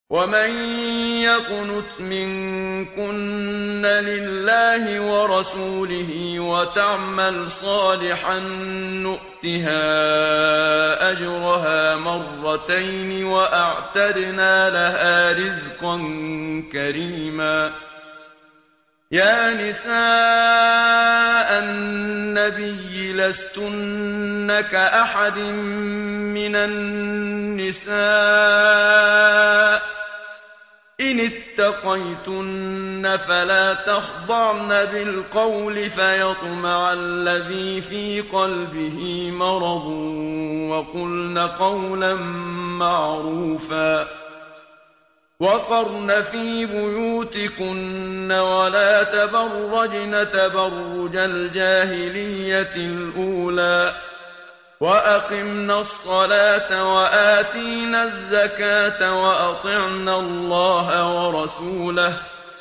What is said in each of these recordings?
وَمَن يَقْنُتْ مِنكُنَّ لِلَّهِ وَرَسُولِهِ وَتَعْمَلْ صَالِحًا نُّؤْتِهَا أَجْرَهَا مَرَّتَيْنِ وَأَعْتَدْنَا لَهَا رِزْقًا كَرِيمًا. يَا نِسَاءَ النَّبِيِّ لَسْتُنَّ كَأَحَدٍ مِّنَ النِّسَاءِ إِنِ اتَّقَيْتُنَّ فَلَا تَخْضَعْنَ بِالْقَوْلِ فَيَطْمَعَ الَّذِي فِي قَلْبِهِ مَرَضٌ وَقُلْنَ قَوْلًا مَّعْرُوفًا. وَقَرْنَ فِي بُيُوتِكُنَّ وَلَا تَبَرَّجْنَ تَبَرُّجَ الْجَاهِلِيَّةِ الْأُولَىٰ وَأَقِمْنَ الصَّلَاةَ وَآتِينَ الزَّكَاةَ وَأَطِعْنَ اللَّهَ وَرَسُولَهُ ۚ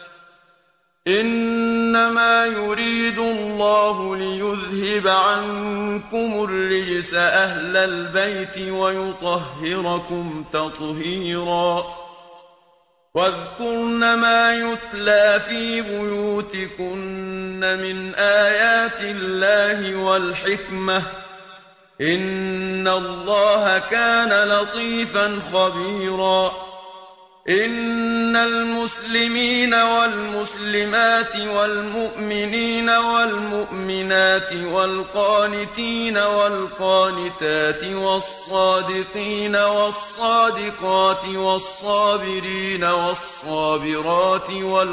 إِنَّمَا يُرِيدُ اللَّهُ لِيُذْهِبَ عَنكُمُ الرِّجْسَ أَهْلَ الْبَيْتِ وَيُطَهِّرَكُمْ تَطْهِيرًا. وَاذْكُرْنَ مَا يُتْلَىٰ فِي بُيُوتِكُنَّ مِنْ آيَاتِ اللَّهِ وَالْحِكْمَةِ ۚ إِنَّ اللَّهَ كَانَ لَطِيفًا خَبِيرًا. إِنَّ الْمُسْلِمِينَ وَالْمُسْلِمَاتِ وَالْمُؤْمِنِينَ وَالْمُؤْمِنَاتِ وَالْقَانِتِينَ وَالْقَانِتَاتِ وَالصَّادِقِينَ وَالصَّادِقَاتِ وَالصَّابِرِينَ وَالصَّابِرَاتِ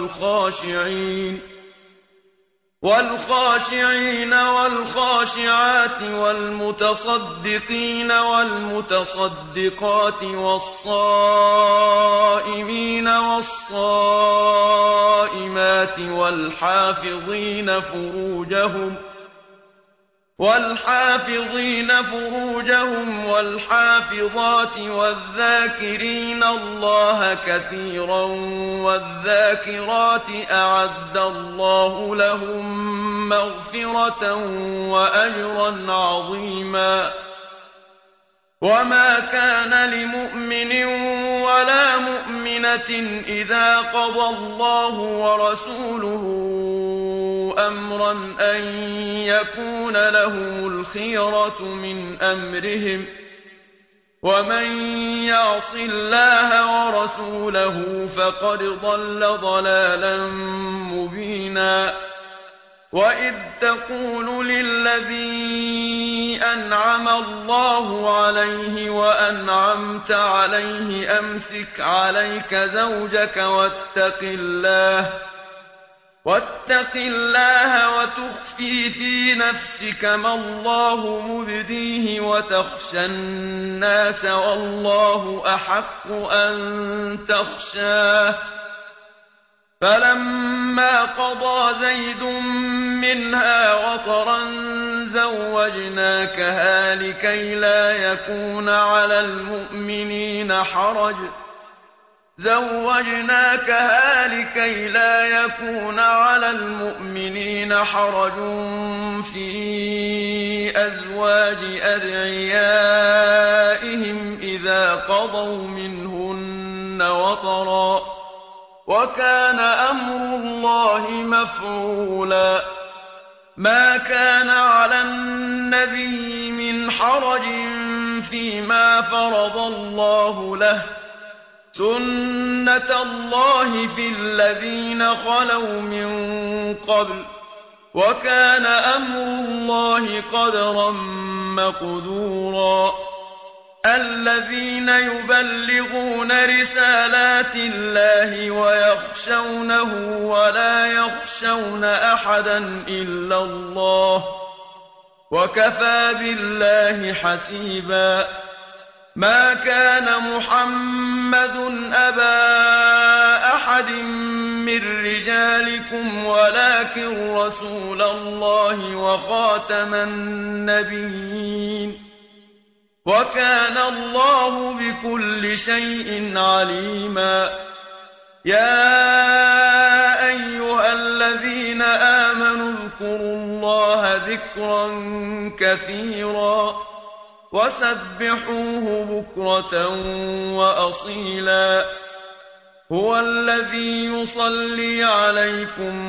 وَالْخَاشِعِينَ وَالْخَاشِعَاتِ وَالْمُتَصَدِّقِينَ وَالْمُتَصَدِّقَاتِ وَالصَّائِمِينَ وَالصَّائِمَاتِ وَالْحَافِظِينَ فُرُوجَهُمْ وَالْحَافِظَاتِ وَالذَّاكِرِينَ اللَّهَ كَثِيرًا وَالذَّاكِرَاتِ أَعَدَّ اللَّهُ لَهُم مَّغْفِرَةً وَأَجْرًا عَظِيمًا. وَمَا كَانَ لِمُؤْمِنٍ وَلَا مُؤْمِنَةٍ إِذَا قَضَى اللَّهُ وَرَسُولُهُ أَمْرًا أَن يَكُونَ لَهُمُ الْخِيَرَةُ مِنْ أَمْرِهِمْ ۗ وَمَن يَعْصِ اللَّهَ وَرَسُولَهُ فَقَدْ ضَلَّ ضَلَالًا مُّبِينًا. وَإِذْ تَقُولُ لِلَّذِي أَنْعَمَ اللَّهُ عَلَيْهِ وَأَنْعَمْتَ عَلَيْهِ أَمْسِكْ عَلَيْكَ زَوْجَكَ وَاتَّقِ اللَّهَ وَتُخْفِي فِي نَفْسِكَ مَا اللَّهُ مُبْدِيهِ وَتَخْشَى النَّاسَ وَاللَّهُ أَحَقُّ أَن تَخْشَاهُ. فَلَمَّا قَضَىٰ زَيْدٌ مِّنْهَا وَطَرًا زَوَّجْنَاكَهَا لِكَيْ لَا يَكُونَ عَلَى الْمُؤْمِنِينَ حَرَجٌ فِي أَزْوَاجِ أَدْعِيَائِهِمْ إِذَا قَضَوْا مِنْهُنَّ وَطَرًا ۚ وَكَانَ أَمْرُ اللَّهِ مَفْعُولًا. مَا كَانَ عَلَى النَّبِيِّ مِنْ حَرَجٍ فِيمَا فَرَضَ اللَّهُ لَهُ ۚ سُنَّةَ اللَّهِ فِي الَّذِينَ خَلَوْا مِن قَبْلُ ۚ وَكَانَ أَمْرُ اللَّهِ قَدَرًا مَّقْدُورًا. الَّذِينَ يُبَلِّغُونَ رِسَالَاتِ اللَّهِ وَيَخْشَوْنَهُ وَلَا يَخْشَوْنَ أَحَدًا إِلَّا اللَّهَ ۗ وَكَفَىٰ بِاللَّهِ حَسِيبًا. مَا كَانَ مُحَمَّدٌ أَبَا أَحَدٍ مِّن رِّجَالِكُمْ وَلَٰكِن رَّسُولَ اللَّهِ وَخَاتَمَ النَّبِيِّينَ ۗ وَكَانَ اللَّهُ بِكُلِّ شَيْءٍ عَلِيمًا. يَا أَيُّهَا الَّذِينَ آمَنُوا اذْكُرُوا اللَّهَ ذِكْرًا كَثِيرًا وَسَبِّحُوهُ بُكْرَةً وَأَصِيلًا. هُوَ الَّذِي يُصَلِّي عَلَيْكُمْ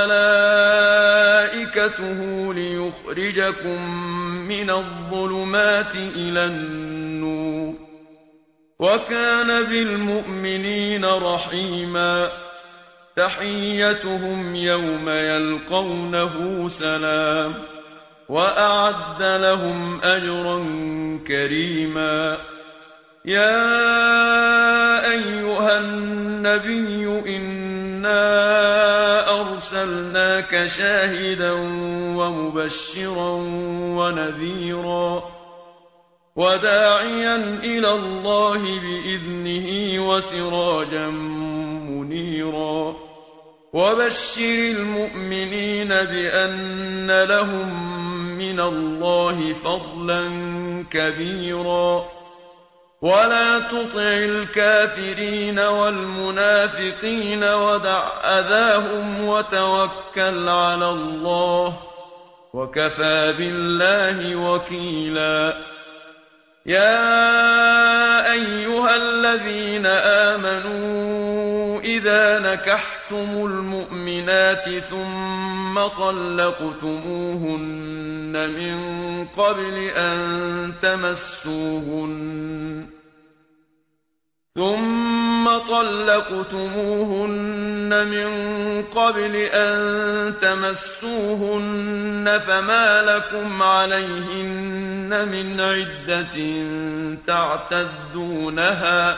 وَمَلَائِكَتُهُ لِيُخْرِجَكُم مِّنَ الظُّلُمَاتِ إِلَى النُّورِ ۚ وَكَانَ بِالْمُؤْمِنِينَ رَحِيمًا تَحِيَّتُهُمْ يَوْمَ يَلْقَوْنَهُ سَلَامٌ ۚ وَأَعَدَّ لَهُمْ أَجْرًا كَرِيمًا يَا أَيُّهَا النَّبِيُّ إِنَّا أَرْسَلْنَاكَ شَاهِدًا وَمُبَشِّرًا وَنَذِيرًا وَدَاعِيًا إِلَى اللَّهِ بِإِذْنِهِ وَسِرَاجًا مُّنِيرًا وَبَشِّرِ الْمُؤْمِنِينَ بِأَنَّ لَهُم مِّنَ اللَّهِ فَضْلًا كَبِيرًا وَلَا تُطِعِ الْكَافِرِينَ وَالْمُنَافِقِينَ وَدَعْ أَذَاهُمْ وَتَوَكَّلْ عَلَى اللَّهِ ۚ وَكَفَىٰ بِاللَّهِ وَكِيلًا يَا أَيُّهَا الَّذِينَ آمَنُوا إِذَا نَكَحْتُمُ الْمُؤْمِنَاتِ ثُمَّ طَلَّقْتُمُوهُنَّ مِن قَبْلِ أَن تَمَسُّوهُنَّ فَمَا لَكُمْ عَلَيْهِنَّ مِنْ عِدَّةٍ تَعْتَدُّونَهَا ۖ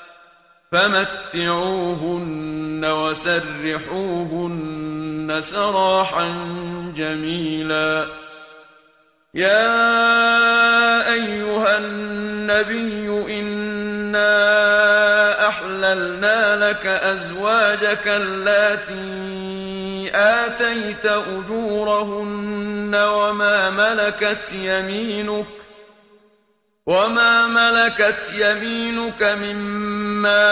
فَمَتِّعُوهُنَّ وَسَرِّحُوهُنَّ سَرَاحًا جَمِيلًا يَا أَيُّهَا النَّبِيُّ إِنَّا أَحْلَلْنَا لَكَ أَزْوَاجَكَ اللَّاتِي آتَيْتَ أُجُورَهُنَّ وَمَا مَلَكَتْ يَمِينُكَ مِمَّا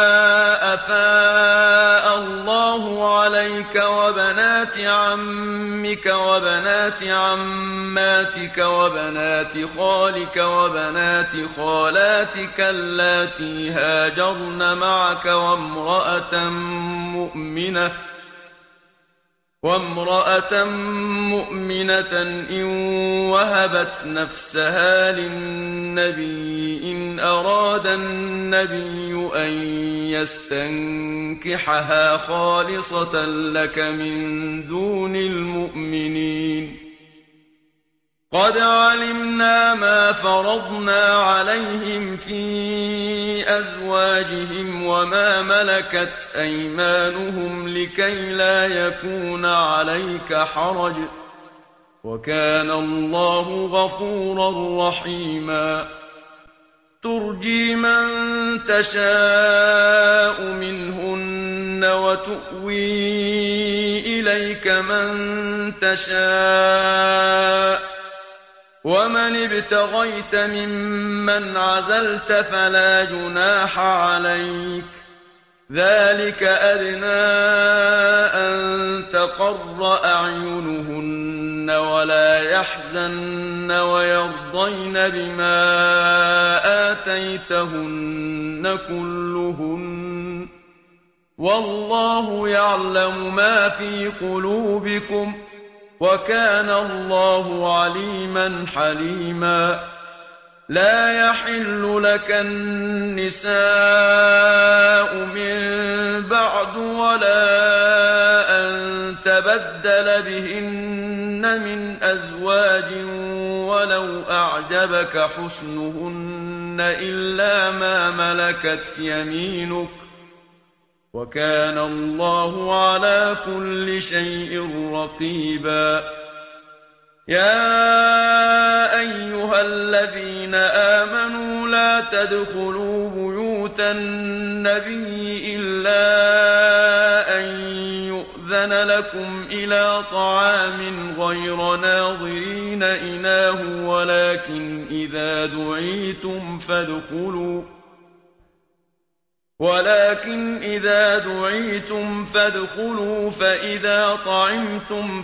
أَفَاءَ اللَّهُ عَلَيْكَ وَبَنَاتِ عَمِّكَ وَبَنَاتِ عَمَّاتِكَ وَبَنَاتِ خَالِكَ وَبَنَاتِ خَالَاتِكَ اللَّاتِي هَاجَرْنَ مَعَكَ وَامْرَأَةً مُّؤْمِنَةً إِن وَهَبَتْ نَفْسَهَا لِلنَّبِيِّ إِنْ أَرَادَ النَّبِيُّ أَن يَسْتَنكِحَهَا خَالِصَةً لَّكَ مِن دُونِ الْمُؤْمِنِينَ قَدْ عَلِمْنَا مَا فَرَضْنَا عَلَيْهِمْ فِي أَزْوَاجِهِمْ وَمَا مَلَكَتْ أَيْمَانُهُمْ لِكَيْلَا يَكُونَ عَلَيْكَ حَرَجٌ ۗ وَكَانَ اللَّهُ غَفُورًا رَّحِيمًا تُرْجِي مَن تَشَاءُ مِنْهُنَّ وَتُؤْوِي إِلَيْكَ مَن تَشَاءُ ۖ وَمَنِ ابْتَغَيْتَ مِمَّنْ عَزَلْتَ فَلَا جُنَاحَ عَلَيْكَ ۚ ذَٰلِكَ أَدْنَىٰ أَن تَقَرَّ أَعْيُنُهُنَّ وَلَا يَحْزَنَّ وَيَرْضَيْنَ بِمَا آتَيْتَهُنَّ كُلُّهُنَّ ۚ وَاللَّهُ يَعْلَمُ مَا فِي قُلُوبِكُمْ ۚ وَكَانَ اللَّهُ عَلِيمًا حَلِيمًا لَا يَحِلُّ لَكَ النِّسَاءُ مِن بَعْدُ وَلَا أَن تَبَدَّلَ بِهِنَّ مِنْ أَزْوَاجٍ وَلَوْ أَعْجَبَكَ حُسْنُهُنَّ إِلَّا مَا مَلَكَتْ يَمِينُكَ ۗ وَكَانَ اللَّهُ عَلَىٰ كُلِّ شَيْءٍ رَّقِيبًا يَا أَيُّهَا الَّذِينَ آمَنُوا لَا تَدْخُلُوا بُيُوتَ النَّبِيِّ إِلَّا أَن يُؤْذَنَ لَكُمْ إِلَىٰ طَعَامٍ غَيْرَ نَاظِرِينَ إِنَاهُ وَلَٰكِنْ إِذَا دُعِيتُمْ فَادْخُلُوا فَإِذَا طَعِمْتُمْ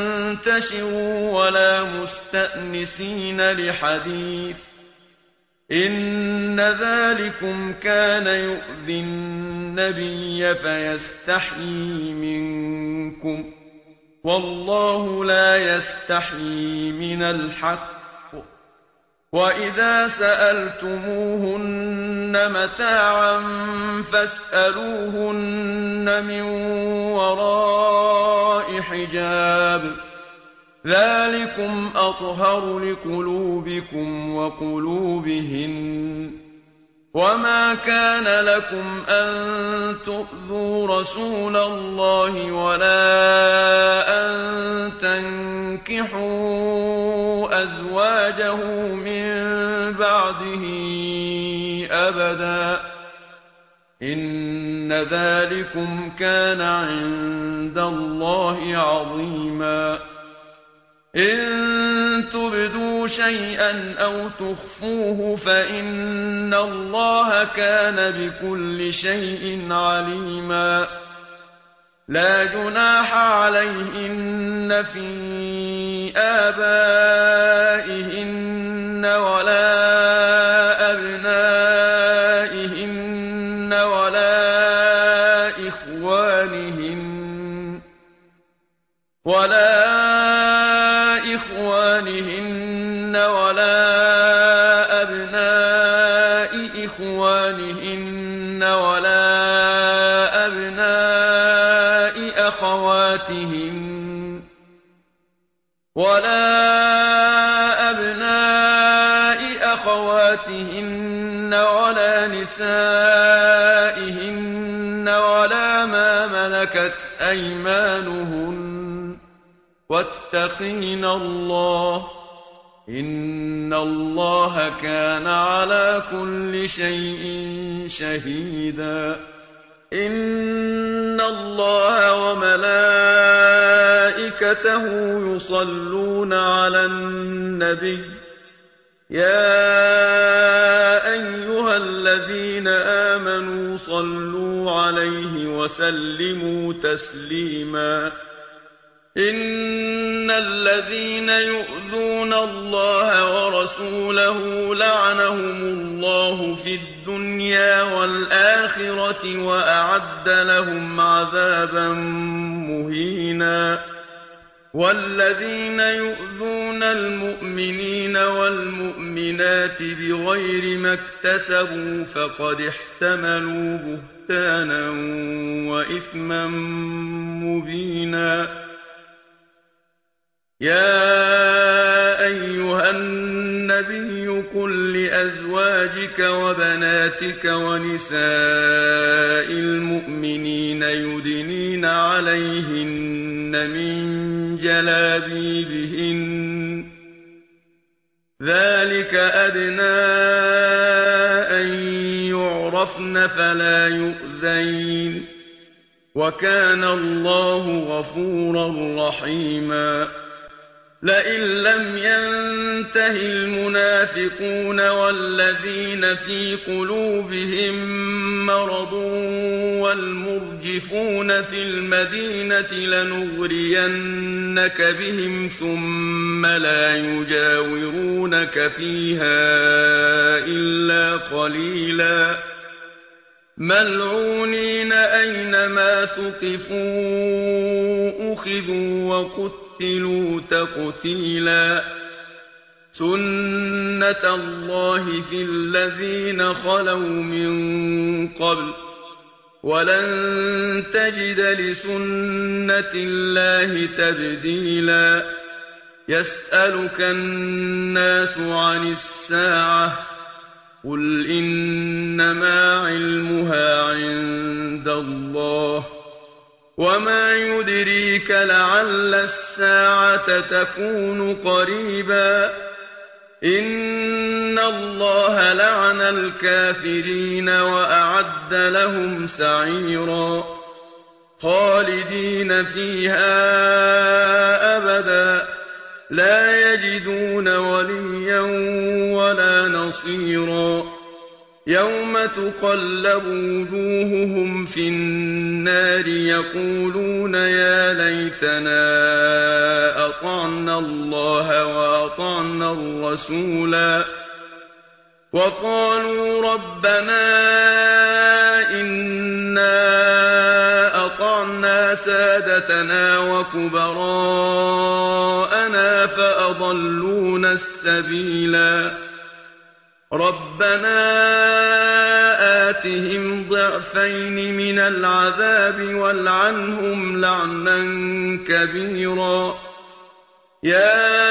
فَانتَشِرُوا وَلَا مُسْتَأْنِسِينَ لِحَدِيثٍ ۚ إِنَّ ذَٰلِكُمْ كَانَ يُؤْذِي النَّبِيَّ فَيَسْتَحْيِي مِنكُمْ ۖ وَاللَّهُ لَا يَسْتَحْيِي مِنَ الْحَقِّ ۚ وَإِذَا سَأَلْتُمُوهُنَّ مَتَاعًا فَاسْأَلُوهُنَّ مِن وَرَاءِ حِجَابٍ ۚ ذَٰلِكُمْ أَطْهَرُ لِقُلُوبِكُمْ وَقُلُوبِهِنَّ ۚ وَمَا كَانَ لَكُمْ أَن تُؤْذُوا رَسُولَ اللَّهِ وَلَا أَن تَنكِحُوا أَزْوَاجَهُ مِن بَعْدِهِ أَبَدًا ۚ إِنَّ ذَٰلِكُمْ كَانَ عِندَ اللَّهِ عَظِيمًا. إِن تُبْدُوا شَيْئًا أَوْ تُخْفُوهُ فَإِنَّ اللَّهَ كَانَ بِكُلِّ شَيْءٍ عَلِيمًا. لَّا جُنَاحَ عَلَيْهِنَّ فِي آبَائِهِنَّ وَلَا أَبْنَائِهِنَّ وَلَا إِخْوَانِهِنَّ وَلَا أَبْنَاءِ إِخْوَانِهِنَّ وَلَا أَبْنَاءِ أَخَوَاتِهِنَّ وَلَا نِسَائِهِنَّ وَلَا مَا مَلَكَتْ أَيْمَانُهُنَّ ۗ وَاتَّقِينَ اللَّهَ ۚ إِنَّ اللَّهَ كَانَ عَلَىٰ كُلِّ شَيْءٍ شَهِيدًا. إِنَّ اللَّهَ وَمَلَائِكَتَهُ يُصَلُّونَ عَلَى النَّبِيِّ ۚ يَا أَيُّهَا الَّذِينَ آمَنُوا صَلُّوا عَلَيْهِ وَسَلِّمُوا تَسْلِيمًا. إِنَّ الَّذِينَ يُؤْذُونَ اللَّهَ وَرَسُولَهُ لَعَنَهُمُ اللَّهُ فِي الدُّنْيَا وَالْآخِرَةِ وَأَعَدَّ لَهُمْ عَذَابًا مُّهِينًا. وَالَّذِينَ يُؤْذُونَ الْمُؤْمِنِينَ وَالْمُؤْمِنَاتِ بِغَيْرِ مَا اكْتَسَبُوا فَقَدِ احْتَمَلُوا بُهْتَانًا وَإِثْمًا مُّبِينًا. يَا أَيُّهَا النَّبِيُّ قُل لِّأَزْوَاجِكَ وَبَنَاتِكَ وَنِسَاءِ الْمُؤْمِنِينَ يُدْنِينَ عَلَيْهِنَّ مِن جَلَابِيبِهِنَّ ۚ ذَٰلِكَ أَدْنَىٰ أَن يُعْرَفْنَ فَلَا يُؤْذَيْنَ ۗ وَكَانَ اللَّهُ غَفُورًا رَّحِيمًا. لَئِن لَّمْ يَنتَهِ الْمُنَافِقُونَ وَالَّذِينَ فِي قُلُوبِهِم مَّرَضٌ وَالْمُرْجِفُونَ فِي الْمَدِينَةِ لَنُغْرِيَنَّكَ بِهِمْ ثُمَّ لَا يُجَاوِرُونَكَ فِيهَا إِلَّا قَلِيلًا مَّلْعُونِينَ أَيْنَمَا ثُقِفُوا أُخِذُوا وَقُتِّلُوا تَقْتِيلًا. سُنَّتَ اللَّهِ فِي الَّذِينَ خَلَوْا مِن قَبْلُ ۖ وَلَن تَجِدَ لِسُنَّةِ اللَّهِ تَبْدِيلًا. يَسْأَلُكَ النَّاسُ عَنِ السَّاعَةِ ۖ قُلْ إِنَّمَا عِلْمُهَا عِندَ اللَّهِ ۚ وَمَا يُدْرِيكَ لَعَلَّ السَّاعَةَ تَكُونُ قَرِيبًا. إِنَّ اللَّهَ لَعَنَ الْكَافِرِينَ وَأَعَدَّ لَهُمْ سَعِيرًا. خَالِدِينَ فِيهَا أَبَدًا، لَّا يَجِدُونَ وَلِيًّا وَلَا نَصِيرًا. يَوْمَ تُقَلَّبُ وُجُوهُهُمْ فِي النَّارِ يَقُولُونَ يَا لَيْتَنَا أَطَعْنَا اللَّهَ وَأَطَعْنَا الرَّسُولَا. وقالوا ربنا إنا أطعنا سادتنا وكبراءنا فأضلونا السبيلا ربنا آتهم ضعفين من العذاب والعنهم لعنا كبيرا يا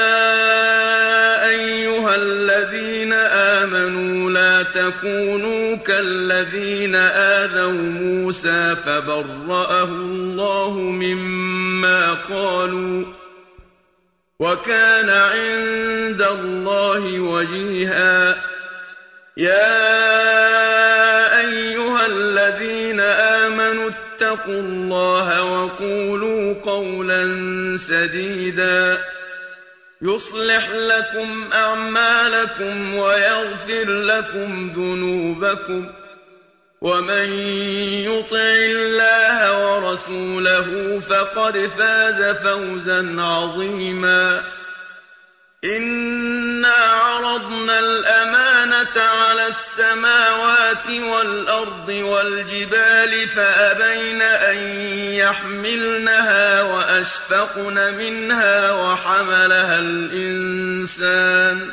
أيها الذين آمنوا لا تكونوا كالذين آذوا موسى فبرأه الله مما قالوا وكان عند الله وجيها يا أيها الذين آمنوا اتقوا الله وقولوا قولا سديدا يصلح لكم أعمالكم ويغفر لكم ذنوبكم ومن يطع الله ورسوله فقد فاز فوزا عظيما إنا عرضنا الأمانة على السماوات والأرض والجبال فأبين أن يحملنها وأشفقن منها وحملها الإنسان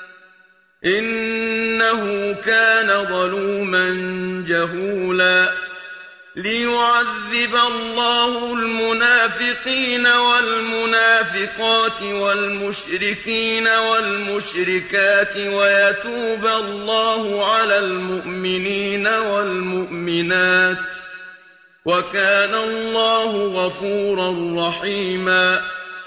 إنه كان ظلوما جهولا ليعذب الله المنافقين والمنافقات والمشركين والمشركات ويتوب الله على المؤمنين والمؤمنات وكان الله غفورا رحيما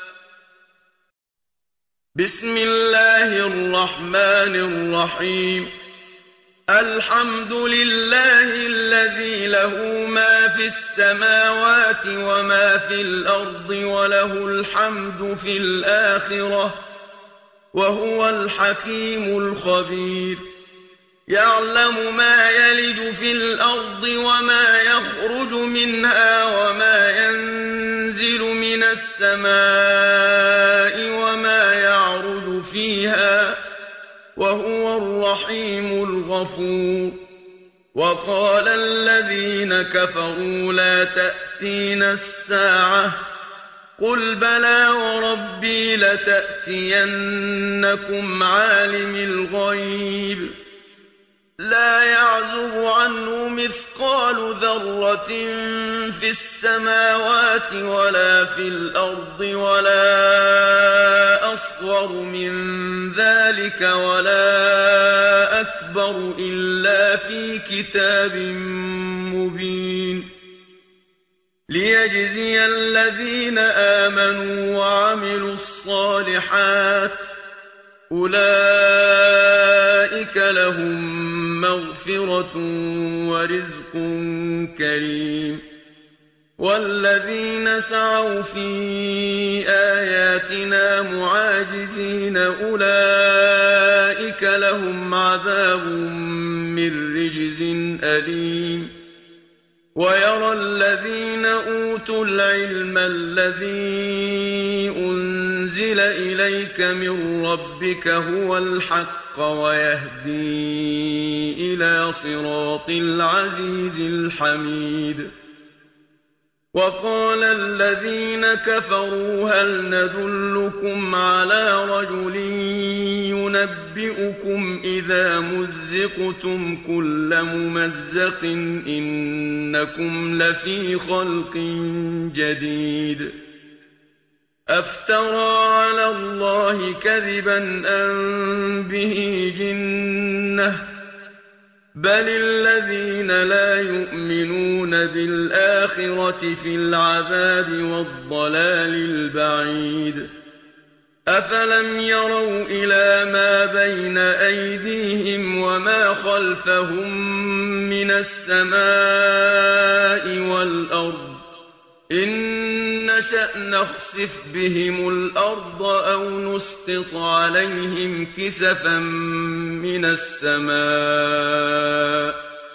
بسم الله الرحمن الرحيم الحمد لله الذي له ما في السماوات وما في الأرض وله الحمد في الآخرة وهو الحكيم الخبير يعلم ما يلج في الأرض وما يخرج منها وما ينزل من السماء وما يعرج فيها وهو الرحيم الغفور وقال الذين كفروا لا تأتينا الساعة قل بلى وربي لتأتينكم عالم الغيب لا يعزب عنه مثقال ذرة في السماوات ولا في الأرض ولا أصغر من ذلك ولا أكبر إلا في كتاب مبين ليجزي الذين آمنوا وعملوا الصالحات أولئك لهم مغفرة ورزق كريم والذين سعوا في آياتنا معاجزين أولئك لهم عذاب من رجز أليم ويرى الذين أوتوا العلم الذي أنزل إليك من ربك هو الحق ويهدي إلى صراط العزيز الحميد وقال الذين كفروا هل ندلكم على رجل ينبئكم إذا مزقتم كل ممزق إنكم لفي خلق جديد أفترى على الله كذبا أم به جنة بل الذين لا يؤمنون بالآخرة في العذاب والضلال البعيد أفلم يروا إلى ما بين أيديهم وما خلفهم من السماء والأرض إن نشأ نخسف بهم الأرض أو نسقط عليهم كسفا من السماء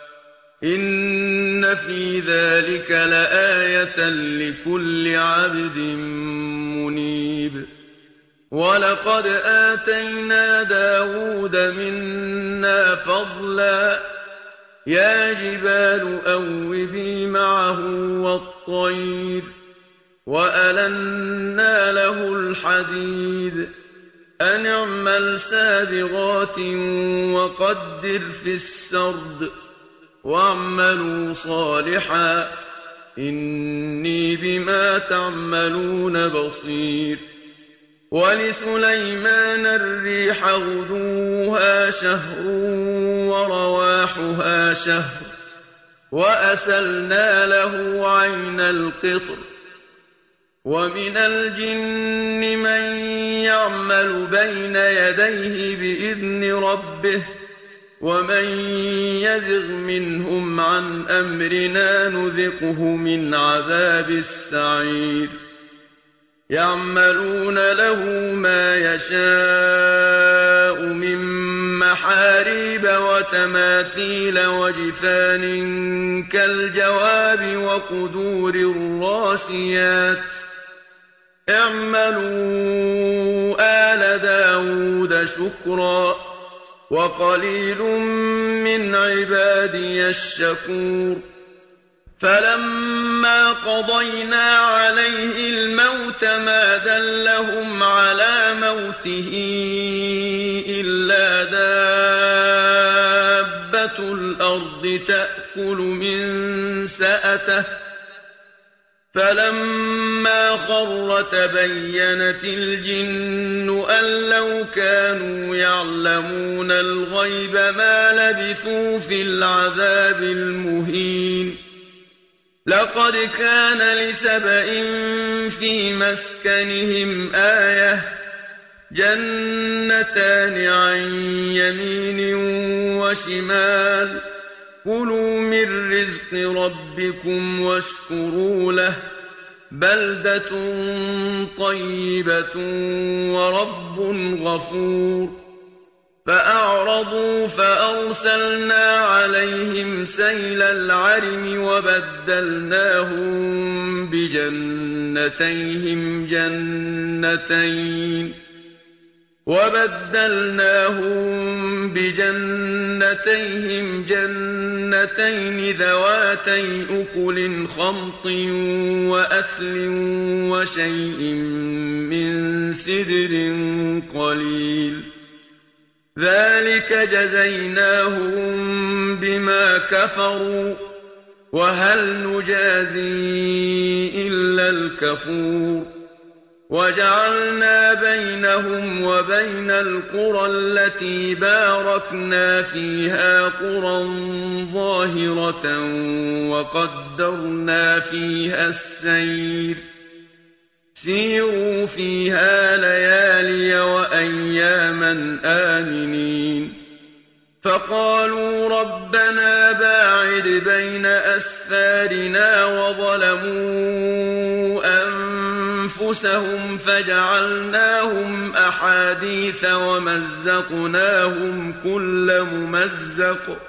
إن في ذلك لآية لكل عبد منيب وَلَقَدْ آتَيْنَا دَاوُودَ مِنَّا فَضْلًا ۖ يَا جِبَالُ أَوِّبِي مَعَهُ وَالطَّيْرَ ۖ وَأَلَنَّا لَهُ الْحَدِيدَ أَنِ اعْمَلْ سَابِغَاتٍ وَقَدِّرْ فِي السَّرْدِ ۖ وَاعْمَلُوا صَالِحًا ۖ إِنِّي بِمَا تَعْمَلُونَ بَصِيرٌ وَلِسُلَيْمَانَ الرِّيحَ غُدُوُّهَا شَهْرٌ وَرَوَاحُهَا شَهْرٌ ۖ وَأَسَلْنَا لَهُ عَيْنَ الْقِطْرِ ۖ وَمِنَ الْجِنِّ مَن يَعْمَلُ بَيْنَ يَدَيْهِ بِإِذْنِ رَبِّهِ ۖ وَمَن يَزِغْ مِنْهُمْ عَنْ أَمْرِنَا نُذِقْهُ مِنْ عَذَابِ السَّعِيرِ يَعْمَلُونَ لَهُ مَا يَشَاءُ مِن مَّحَارِيبَ وَتَمَاثِيلَ وَجِفَانٍ كَالْجَوَابِ وَقُدُورٍ رَّاسِيَاتٍ ۚ اعْمَلُوا آلَ دَاوُودَ شُكْرًا ۚ وَقَلِيلٌ مِّنْ عِبَادِيَ الشَّكُورُ فَلَمَّا قَضَيْنَا عَلَيْهِ الْمَوْتَ مَا دَلَّهُمْ عَلَىٰ مَوْتِهِ إِلَّا دَابَّةُ الْأَرْضِ تَأْكُلُ مِن سَأَتَهُ ۖ فَلَمَّا خَرَّ تَبَيَّنَتِ الْجِنُّ أَن لَّوْ كَانُوا يَعْلَمُونَ الْغَيْبَ مَا لَبِثُوا فِي الْعَذَابِ الْمُهِينِ لَقَدْ كَانَ لِسَبَإٍ فِي مَسْكَنِهِمْ آيَةٌ ۖ جَنَّتَانِ عَن يَمِينٍ وَشِمَالٍ ۖ كُلُوا مِن رِّزْقِ رَبِّكُمْ وَاشْكُرُوا لَهُ ۚ بَلْدَةٌ طَيِّبَةٌ وَرَبٌّ غَفُورٌ فَأَعْرَضُوا فَأَرْسَلْنَا عَلَيْهِمْ سَيْلَ الْعَرِمِ وَبَدَّلْنَاهُم بِجَنَّتَيْهِمْ جَنَّتَيْنِ ذَوَاتَيْ أُكُلٍ خَمْطٍ وَأَثْلٍ وَشَيْءٍ مِّن سِدْرٍ قَلِيلٍ ذَٰلِكَ جَزَيْنَاهُم بِمَا كَفَرُوا ۖ وَهَلْ نُجَازِي إِلَّا الْكَفُورَ وَجَعَلْنَا بَيْنَهُمْ وَبَيْنَ الْقُرَى الَّتِي بَارَكْنَا فِيهَا قُرًى ظَاهِرَةً وَقَدَّرْنَا فِيهَا السَّيْرَ ۖ سِيرُوا فِيهَا لَيَالِيَ وَأَيَّامًا آمِنِينَ فَقَالُوا رَبَّنَا بَاعِدْ بَيْنَ أَسْفَارِنَا وَظَلَمُوا أَنفُسَهُمْ فَجَعَلْنَاهُمْ أَحَادِيثَ وَمَزَّقْنَاهُمْ كُلَّ مُمَزَّقٍ ۚ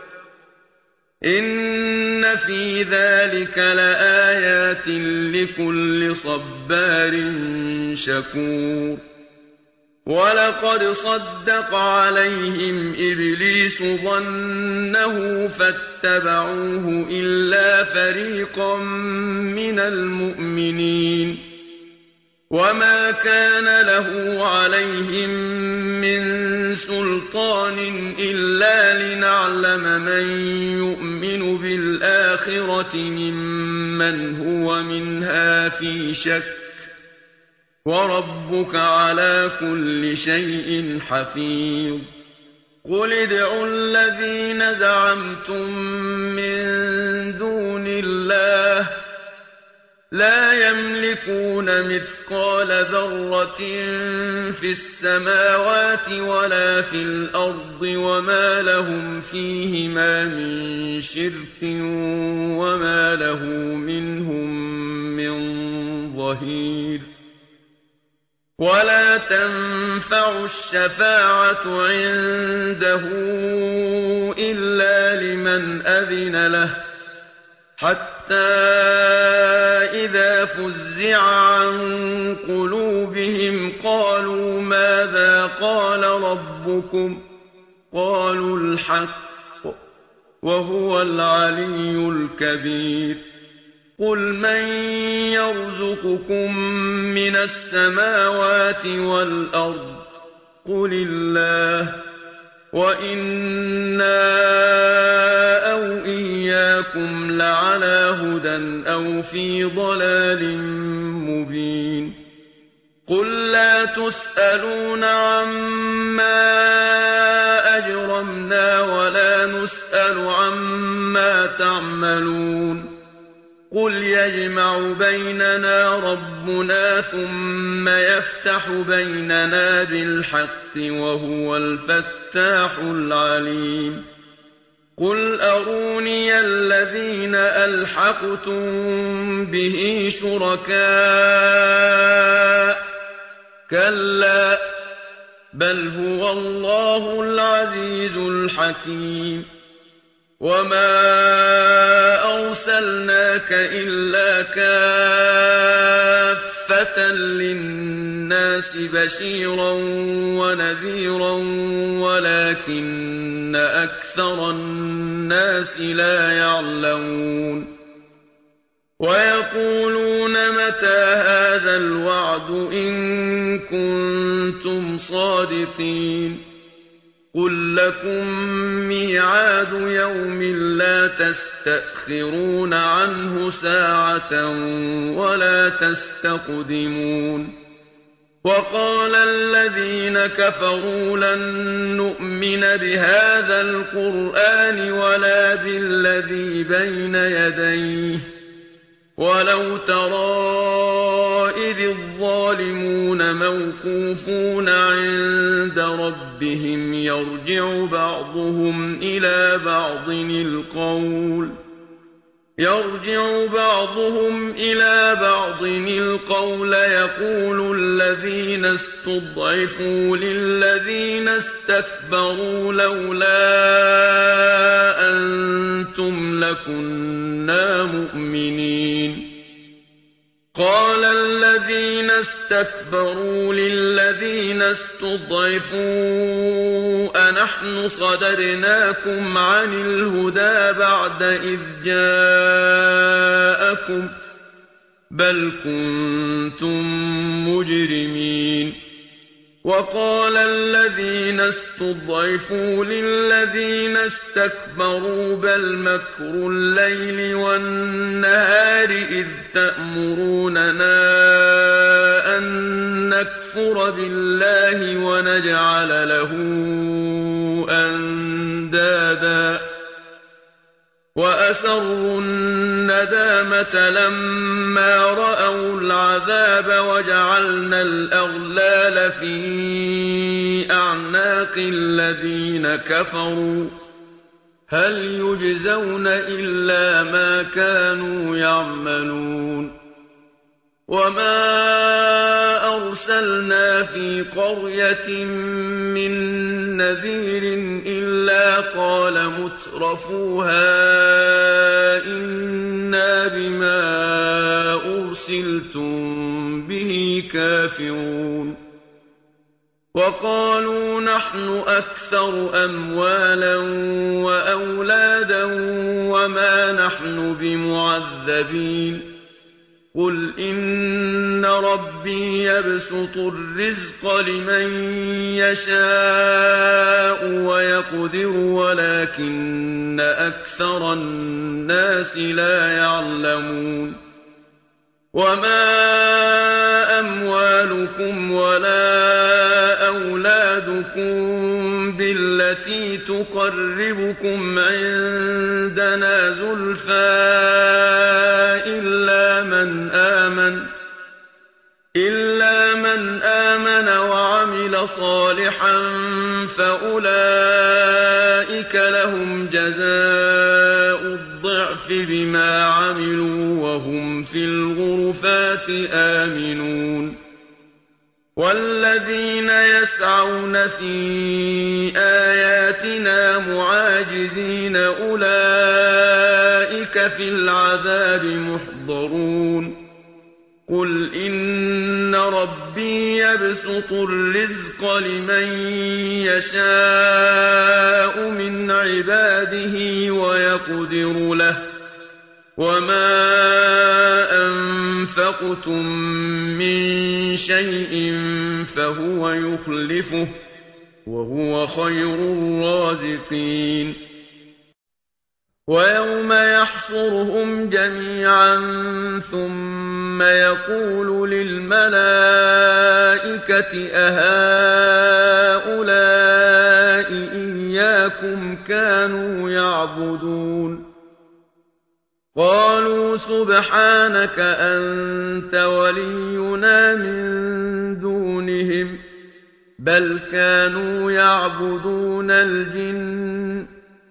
إِنَّ فِي ذَٰلِكَ لَآيَاتٍ لِّكُلِّ صَبَّارٍ شَكُورٍ وَلَقَدْ صَدَّقَ عَلَيْهِمْ إِبْلِيسُ ظَنَّهُ فَاتَّبَعُوهُ إِلَّا فَرِيقًا مِّنَ الْمُؤْمِنِينَ وَمَا كَانَ لَهُ عَلَيْهِم مِّن سُلْطَانٍ إِلَّا لِنَعْلَمَ مَن يُؤْمِنُ بِالْآخِرَةِ مِمَّنْ هُوَ مِنْهَا فِي شَكٍّ ۗ وَرَبُّكَ عَلَىٰ كُلِّ شَيْءٍ حَفِيظٌ قُلِ ادْعُوا الَّذِينَ زَعَمْتُم مِّن دُونِ اللَّهِ ۖ لَا يَمْلِكُونَ مِثْقَالَ ذَرَّةٍ فِي السَّمَاوَاتِ وَلَا فِي الْأَرْضِ وَمَا لَهُمْ فِيهِمَا مِن شِرْكٍ وَمَا لَهُ مِنْهُم مِّن ظَهِيرٍ وَلَا تَنفَعُ الشَّفَاعَةُ عِندَهُ إِلَّا لِمَنْ أَذِنَ لَهُ ۚ حَتَّىٰ إِذَا فُزِّعَ عَن قُلُوبِهِمْ قَالُوا مَاذَا ربكم ۖ قالوا الحق ۖ وهو العلي الكبير. قل من يرزقكم من السماوات والأرض؟ قل الله، وإنا أو إياكم لعلى هدى أو في ضلال مبين. قل لا تسألون عما أجرمنا ولا نسأل عما تعملون. قل يجمع بيننا ربنا ثم يفتح بيننا بالحق وهو الفتاح العليم. قل أروني الذين ألحقتم به شركاء، كلا بل هو الله العزيز الحكيم. وما أرسلناك إلا كافة للناس بشيرا ونذيرا ولكن أكثر الناس لا يعلمون. ويقولون متى هذا الوعد إن كنتم صادقين. قل لكم ميعاد يوم لا تستأخرون عنه ساعة ولا تستقدمون. وقال الذين كفروا لن نؤمن بهذا القرآن ولا بالذي بين يديه ولو ترى إذ الظالمون موقوفون عند ربهم يرجع بعضهم إلى بعض القول يقول الذين استضعفوا للذين استكبروا لولا أنتم لكنا مؤمنين. قال الذين استكبروا للذين استضعفوا أنحن صددناكم عن الهدى بعد إذ جاءكم بل كنتم مجرمين. وقال الذين استضعفوا للذين استكبروا بل مكر الليل والنهار إذ تأمروننا أن نكفر بالله ونجعل له أندادا وأسروا الندامة لما رأوا العذاب وجعلنا الأغلال في أعناق الذين كفروا هل يجزون إلا ما كانوا يعملون. وما أرسلنا في قرية من نذير إلا قال مترفوها إنا بما أرسلتم به كافرون. وقالوا نحن أكثر أموالا وأولادا وما نحن بمعذبين. قل إن ربي يبسط الرزق لمن يشاء ويقدر ولكن أكثر الناس لا يعلمون. وما أموالكم ولا أولادكم بالتي تقربكم عندنا زلفى إلا من آمن وعمل صالحا فأولئك لهم جزاء الضعف بما عملوا وهم في الغرفات آمنون. والذين يسعون في آياتنا معاجزين أولئك في العذاب محضرون. قُلْ إِنَّ رَبِّي يَبْسُطُ الرِّزْقَ لِمَن يَشَاءُ مِنْ عِبَادِهِ وَيَقْدِرُ لَهُ ۚ وَمَا أَنفَقْتُم مِّن شَيْءٍ فَهُوَ يُخْلِفُهُ ۖ وَهُوَ خَيْرُ الرَّازِقِينَ وَيَوْمَ يَحْشُرُهُمْ جَمِيعًا ثُمَّ يَقُولُ لِلْمَلَائِكَةِ أَهَٰؤُلَاءِ إِيَّاكُمْ كَانُوا يَعْبُدُونَ قَالُوا سُبْحَانَكَ أَنتَ وَلِيُّنَا مِن دُونِهِم ۖ بَلْ كَانُوا يَعْبُدُونَ الْجِنَّ ۖ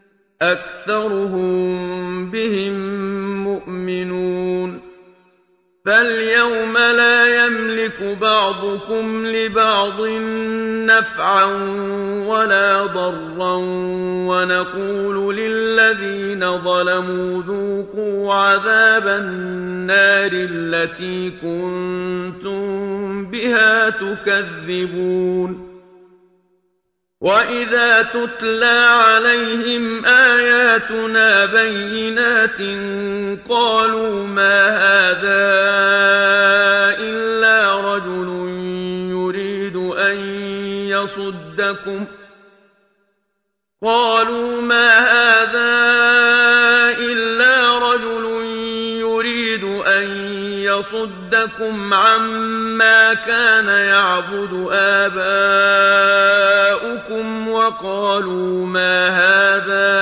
أَكْثَرُهُم بِهِم مُّؤْمِنُونَ فَالْيَوْمَ لَا يَمْلِكُ بَعْضُكُمْ لِبَعْضٍ نَّفْعًا وَلَا ضَرًّا وَنَقُولُ لِلَّذِينَ ظَلَمُوا ذُوقُوا عَذَابَ النَّارِ الَّتِي كُنتُم بِهَا تُكَذِّبُونَ وَإِذَا تُتْلَىٰ عَلَيْهِمْ آيَاتُنَا بَيِّنَاتٍ قَالُوا مَا هَٰذَا إِلَّا رَجُلٌ يُرِيدُ أَن يَصُدَّكُمْ عَمَّا كَانَ يَعْبُدُ آبَاؤُكُمْ وَقَالُوا مَا هَٰذَا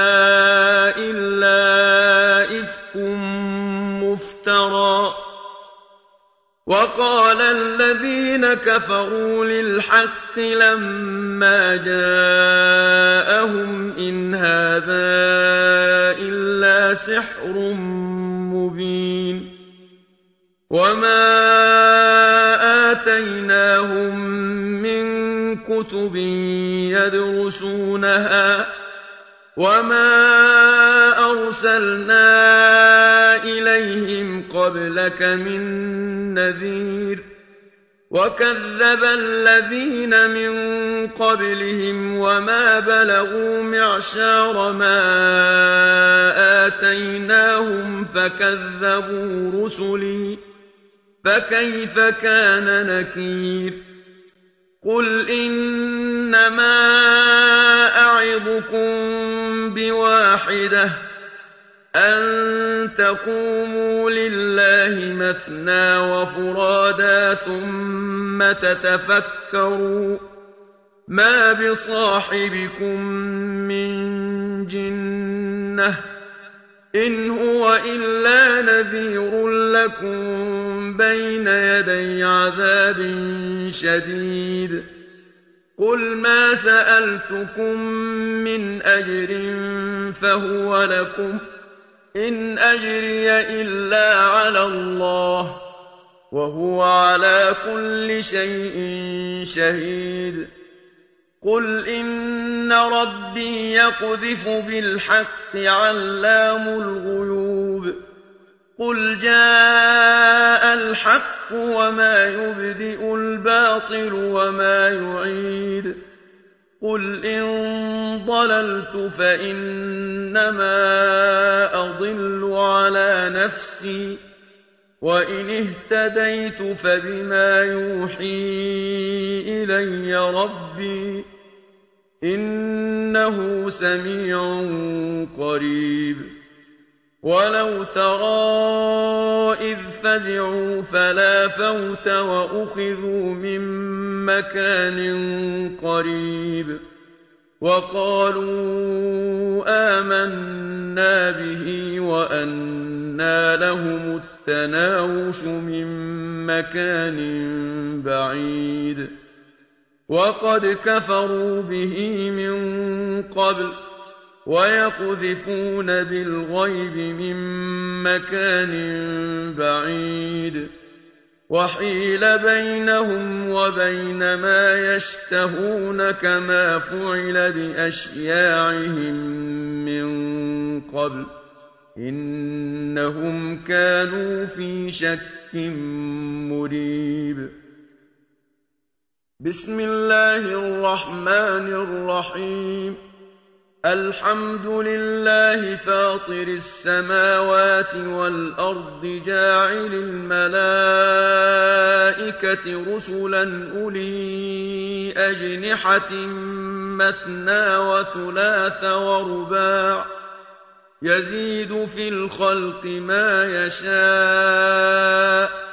إِلَّا إِفْكٌ مُّفْتَرًى ۚ وَقَالَ الَّذِينَ كَفَرُوا لِلْحَقِّ لَمَّا جَاءَهُمْ إِنْ هَٰذَا إِلَّا سِحْرٌ مُّبِينٌ وَمَا آتَيْنَاهُم مِّن كُتُبٍ يَدْرُسُونَهَا وَمَا أَرْسَلْنَا إِلَيْهِمْ قَبْلَكَ مِن نَّذِيرٍ ۖ وَكَذَّبَ الَّذِينَ مِن قَبْلِهِمْ وَمَا بَلَغُوا مِعْشَارَ مَا آتَيْنَاهُمْ فَكَذَّبُوا رُسُلِي ۖ فَكَيْفَ كَانَ نَكِيرِ قُلْ إِنَّمَا أَعِظُكُم بِوَاحِدَةٍ ۖ أَن تَقُومُوا لِلَّهِ مَثْنَىٰ وَفُرَادَىٰ ثُمَّ تَتَفَكَّرُوا ۚ مَا بِصَاحِبِكُم مِّن جِنَّةٍ ۚ إِنْ هُوَ إِلَّا نَذِيرٌ لَّكُم بَيْنَ يَدَيْ عَذَابٍ شَدِيدٍ قُلْ مَا سَأَلْتُكُم مِّنْ أَجْرٍ فَهُوَ لَكُمْ ۖ إِنْ أَجْرِيَ إِلَّا عَلَى اللَّهِ ۖ وَهُوَ عَلَىٰ كُلِّ شَيْءٍ شَهِيدٌ قُلْ إِنَّ رَبِّي يَقْذِفُ بِالْحَقِّ عَلَّامُ الْغُيُوبِ قُلْ جَاءَ الْحَقُّ وَمَا يُبْدِئُ الْبَاطِلُ وَمَا يُعِيدُ قُلْ إِن ضَلَلْتُ فَإِنَّمَا أَضِلُّ عَلَىٰ نَفْسِي ۖ وَإِنِ اهْتَدَيْتُ فَبِمَا يُوحِي إِلَيَّ رَبِّي ۚ إِنَّهُ سَمِيعٌ قَرِيبٌ وَلَوْ تَرَىٰ إِذْ فَزِعُوا فَلَا فَوْتَ وَأُخِذُوا مِن مَّكَانٍ قَرِيبٍ وَقَالُوا آمَنَّا بِهِ وَأَنَّىٰ لَهُمُ التَّنَاوُشُ مِن مَّكَانٍ بَعِيدٍ وَقَدْ كَفَرُوا بِهِ مِن قَبْلُ وَيَقْذِفُونَ بِالْغَيْبِ مِن مَّكَانٍ بَعِيدٍ وَحِيلَ بَيْنَهُمْ وَبَيْنَ مَا يَشْتَهُونَ كَمَا فُعِلَ بِأَشْيَاعِهِم مِّن قَبْلُ إِنَّهُمْ كَانُوا فِي شَكٍّ مُّرِيبٍ بسم الله الرحمن الرحيم الحمد لله فاطر السماوات والأرض جاعل الملائكة رسلا أولي أجنحة مثنى وثلاث ورباع يزيد في الخلق ما يشاء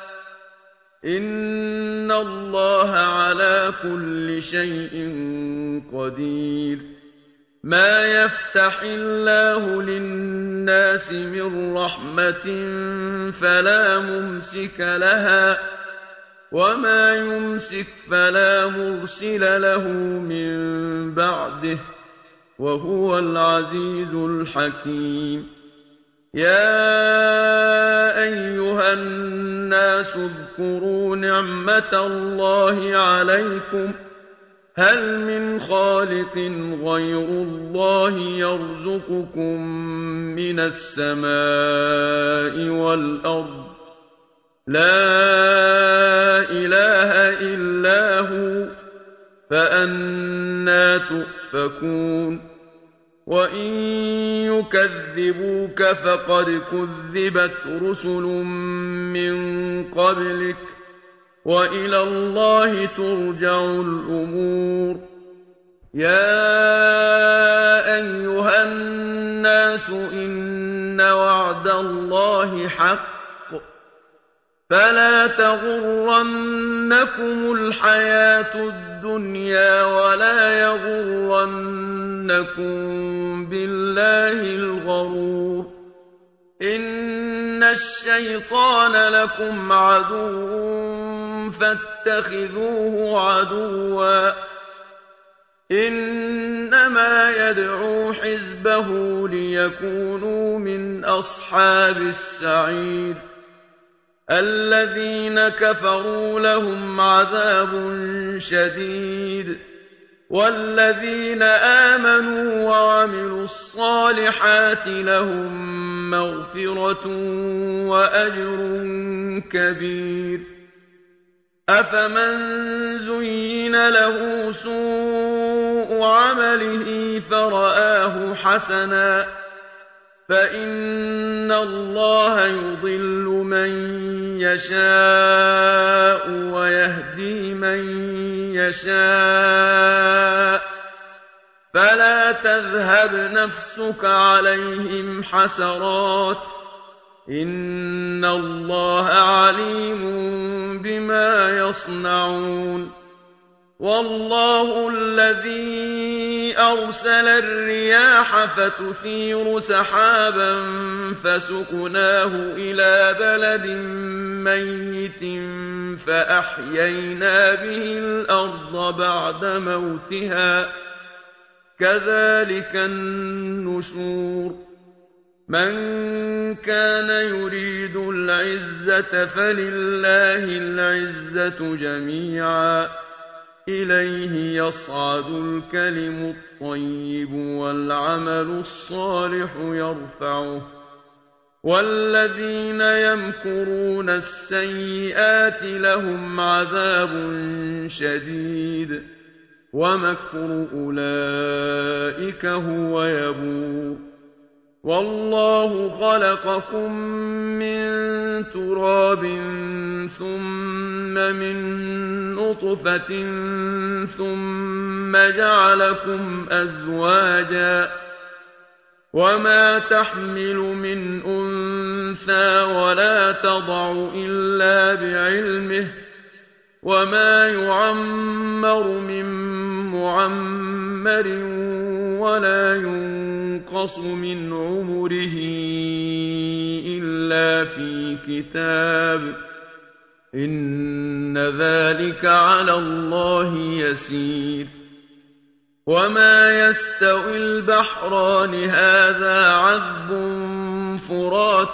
إن الله على كل شيء قدير ما يفتح الله للناس من رحمة فلا ممسك لها وما يمسك فلا مرسل له من بعده وهو العزيز الحكيم يا أيها الناس اذكروا نعمة الله عليكم هل من خالق غير الله يرزقكم من السماء والأرض لا إله إلا هو فأنى تؤفكون وإن يكذبوك فقد كذبت رسل من قبلك وإلى الله ترجع الأمور يا أيها الناس إن وعد الله حق فلا تغرنكم الحياة الدنيا ولا يغرنكم بالله الغرور إن الشيطان لكم عدو فاتخذوه عدوا إنما يدعو حزبه ليكونوا من أصحاب السعير الذين كفروا لهم عذاب شديد والذين آمنوا وعملوا الصالحات لهم مغفرة وأجر كبير أفمن زين له سوء عمله فرآه حسنا فإن الله يضل من يشاء ويهدي من يشاء فلا تذهب نفسك عليهم حسرات إن الله عليم بما يصنعون والله الذي أرسل الرياح فتثير سحابا فسقناه إلى بلد ميت فأحيينا به الأرض بعد موتها كذلك النشور من كان يريد العزة فلله العزة جميعا إليه يصعد الكلم الطيب والعمل الصالح يرفعه والذين يمكرون السيئات لهم عذاب شديد ومكر أولئك هو يبور والله خلقكم من تراب ثم من نطفة ثم جعلكم أزواجا وما تحمل من أنثى ولا تضع إلا بعلمه وما يعمر من معمر ولا ينقص من عمره إلا في كتاب إن ذلك على الله يسير وما يستوي البحران هذا عذب فرات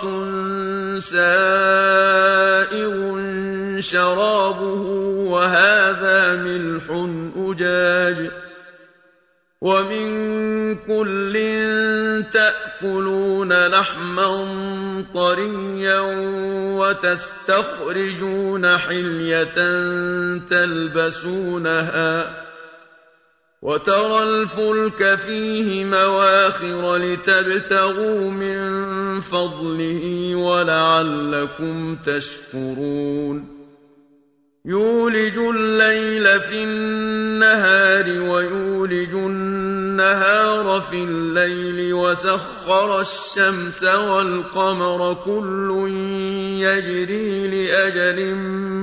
سائغ شرابه وهذا ملح أجاج ومن كل تأكلون تَأْكُلُونَ لَحْمًا طَرِيًّا وَتَسْتَخْرِجُونَ حِلْيَةً تَلْبَسُونَهَا وَتَرَى الْفُلْكَ فِيهِ مَوَاخِرَ لِتَبْتَغُوا مِن فَضْلِهِ وَلَعَلَّكُمْ تَشْكُرُونَ يُولِجُ اللَّيْلَ فِي النَّهَارِ وَيُولِجُ النَّهَارَ فِي اللَّيْلِ وَسَخَّرَ الشَّمْسَ وَالْقَمَرَ كُلٌّ يَجْرِي لِأَجَلٍ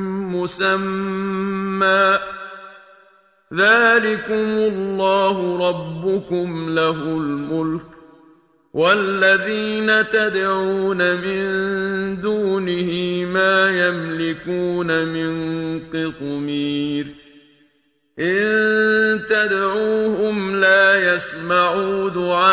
مُّسَمًّى ۚ ذَٰلِكُمُ اللَّهُ رَبُّكُمْ لَهُ الْمُلْكُ ۚ وَالَّذِينَ تَدْعُونَ مِن دُونِهِ مَا يَمْلِكُونَ مِن قِطْمِيرٍ إِن تَدْعُوهُمْ لَا يَسْمَعُوا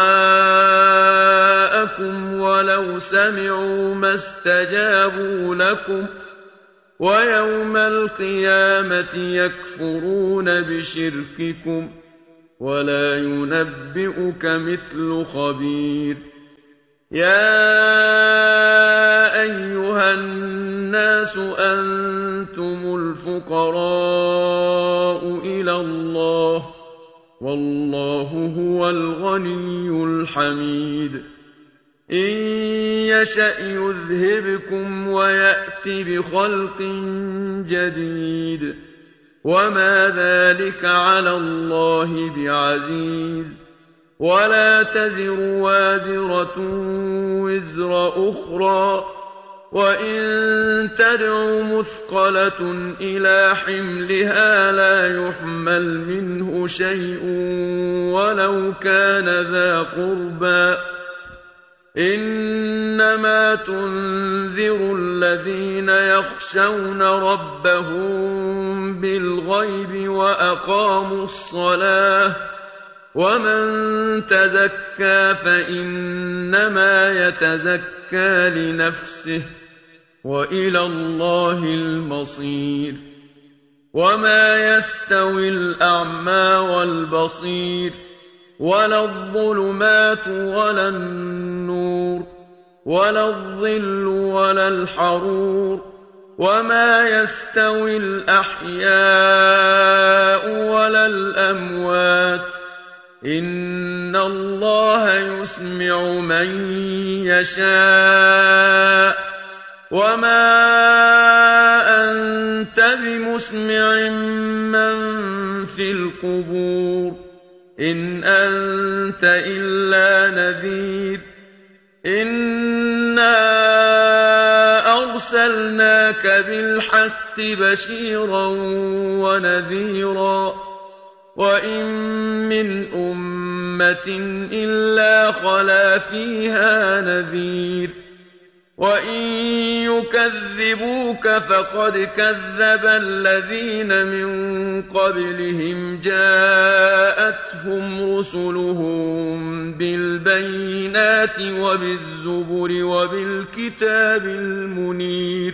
دُعَاءَكُمْ وَلَوْ سَمِعُوا مَا اسْتَجَابُوا لَكُمْ ۖ وَيَوْمَ الْقِيَامَةِ يَكْفُرُونَ بِشِرْكِكُمْ ۚ وَلَا يُنَبِّئُكَ مِثْلُ خَبِيرٍ يَا أَيُّهَا النَّاسُ أَنتُمُ الْفُقَرَاءُ إِلَى اللَّهِ ۖ وَاللَّهُ هُوَ الْغَنِيُّ الْحَمِيدُ إِن يَشَأْ يُذْهِبْكُمْ وَيَأْتِ بِخَلْقٍ جَدِيدٍ ۚ وَمَا ذَٰلِكَ عَلَى اللَّهِ بِعَزِيزٍ وَلَا تَزِرُ وَازِرَةٌ وِزْرَ أُخْرَىٰ ۚ وَإِن تَدْعُ مُثْقَلَةٌ إِلَىٰ حِمْلِهَا لَا يُحْمَلْ مِنْهُ شَيْءٌ وَلَوْ كَانَ ذَا قُرْبَىٰ ۗ إِنَّمَا تُنذِرُ الَّذِينَ يَخْشَوْنَ رَبَّهُم بِالْغَيْبِ وَأَقَامُوا الصَّلَاةَ ۚ وَمَن تَزَكَّىٰ فَإِنَّمَا يَتَزَكَّىٰ لِنَفْسِهِ ۚ وَإِلَى اللَّهِ الْمَصِيرُ وَمَا يَسْتَوِي الْأَعْمَىٰ وَالْبَصِيرُ وَلَا الظُّلُمَاتُ وَلَا النُّورُ وَلَا الظِّلُّ وَلَا الْحَرُورُ وَمَا يَسْتَوِي الْأَحْيَاءُ وَلَا الْأَمْوَاتُ ۚ إِنَّ اللَّهَ يُسْمِعُ مَن يَشَاءُ ۖ وَمَا أَنتَ بِمُسْمِعٍ مَّن فِي الْقُبُورِ إِنْ أَنتَ إِلَّا نَذِيرٌ إِنَّا أَرْسَلْنَاكَ بِالْحَقِّ بَشِيرًا وَنَذِيرًا ۚ وَإِن مِّنْ أُمَّةٍ إِلَّا خَلَا فِيهَا نَذِيرٌ وَإِن يُكَذِّبُوكَ فَقَدْ كَذَّبَ الَّذِينَ مِن قَبْلِهِمْ جَاءَتْهُمْ رُسُلُهُم بِالْبَيِّنَاتِ وَبِالزُّبُرِ وَبِالْكِتَابِ الْمُنِيرِ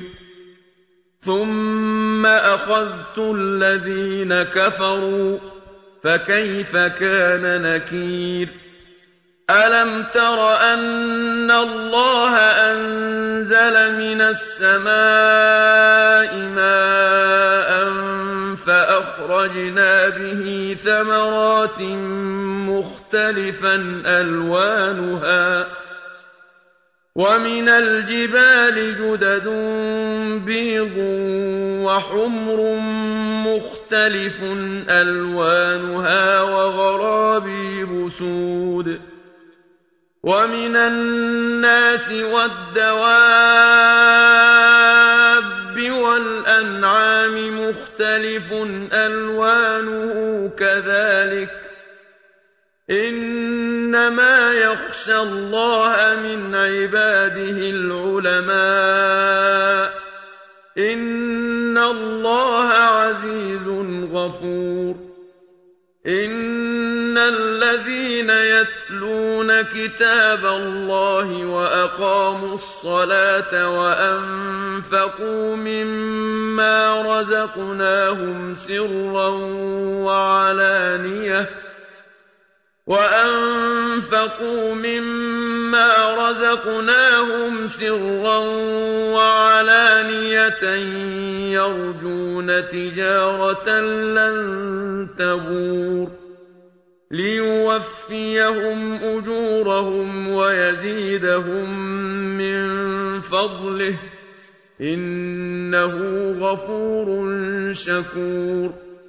ثُمَّ أَخَذْتُ الَّذِينَ كَفَرُوا فَكَيْفَ كَانَ نَكِيرِ أَلَمْ تَرَ أَنَّ اللَّهَ أَنزَلَ مِنَ السَّمَاءِ مَاءً فَأَخْرَجْنَا بِهِ ثَمَرَاتٍ مُّخْتَلِفًا أَلْوَانُهَا ۚ وَمِنَ الْجِبَالِ جُدَدٌ بِيضٌ وَحُمْرٌ مُّخْتَلِفٌ أَلْوَانُهَا وَغَرَابِيبُ سُودٌ وَمِنَ النَّاسِ وَالدَّوَابِّ وَالْأَنْعَامِ مُخْتَلِفٌ أَلْوَانُهُ كَذَٰلِكَ ۗ إِنَّمَا يَخْشَى اللَّهَ مِنْ عِبَادِهِ الْعُلَمَاءُ ۗ إِنَّ اللَّهَ عَزِيزٌ غَفُورٌ إِنَّ الَّذِينَ يَتْلُونَ كِتَابَ اللَّهِ وَأَقَامُوا الصَّلَاةَ وَأَنفَقُوا مِمَّا رَزَقْنَاهُمْ سِرًّا وَعَلَانِيَةً وَأَنفَقُوا مِمَّا رَزَقْنَاهُمْ سِرًّا وَعَلَانِيَةً يَرْجُونَ تِجَارَةً لَّن تَبُورَ لِيُوَفِّيَهُمْ أُجُورَهُمْ وَيَزِيدَهُم مِّن فَضْلِهِ ۚ إِنَّهُ غَفُورٌ شَكُورٌ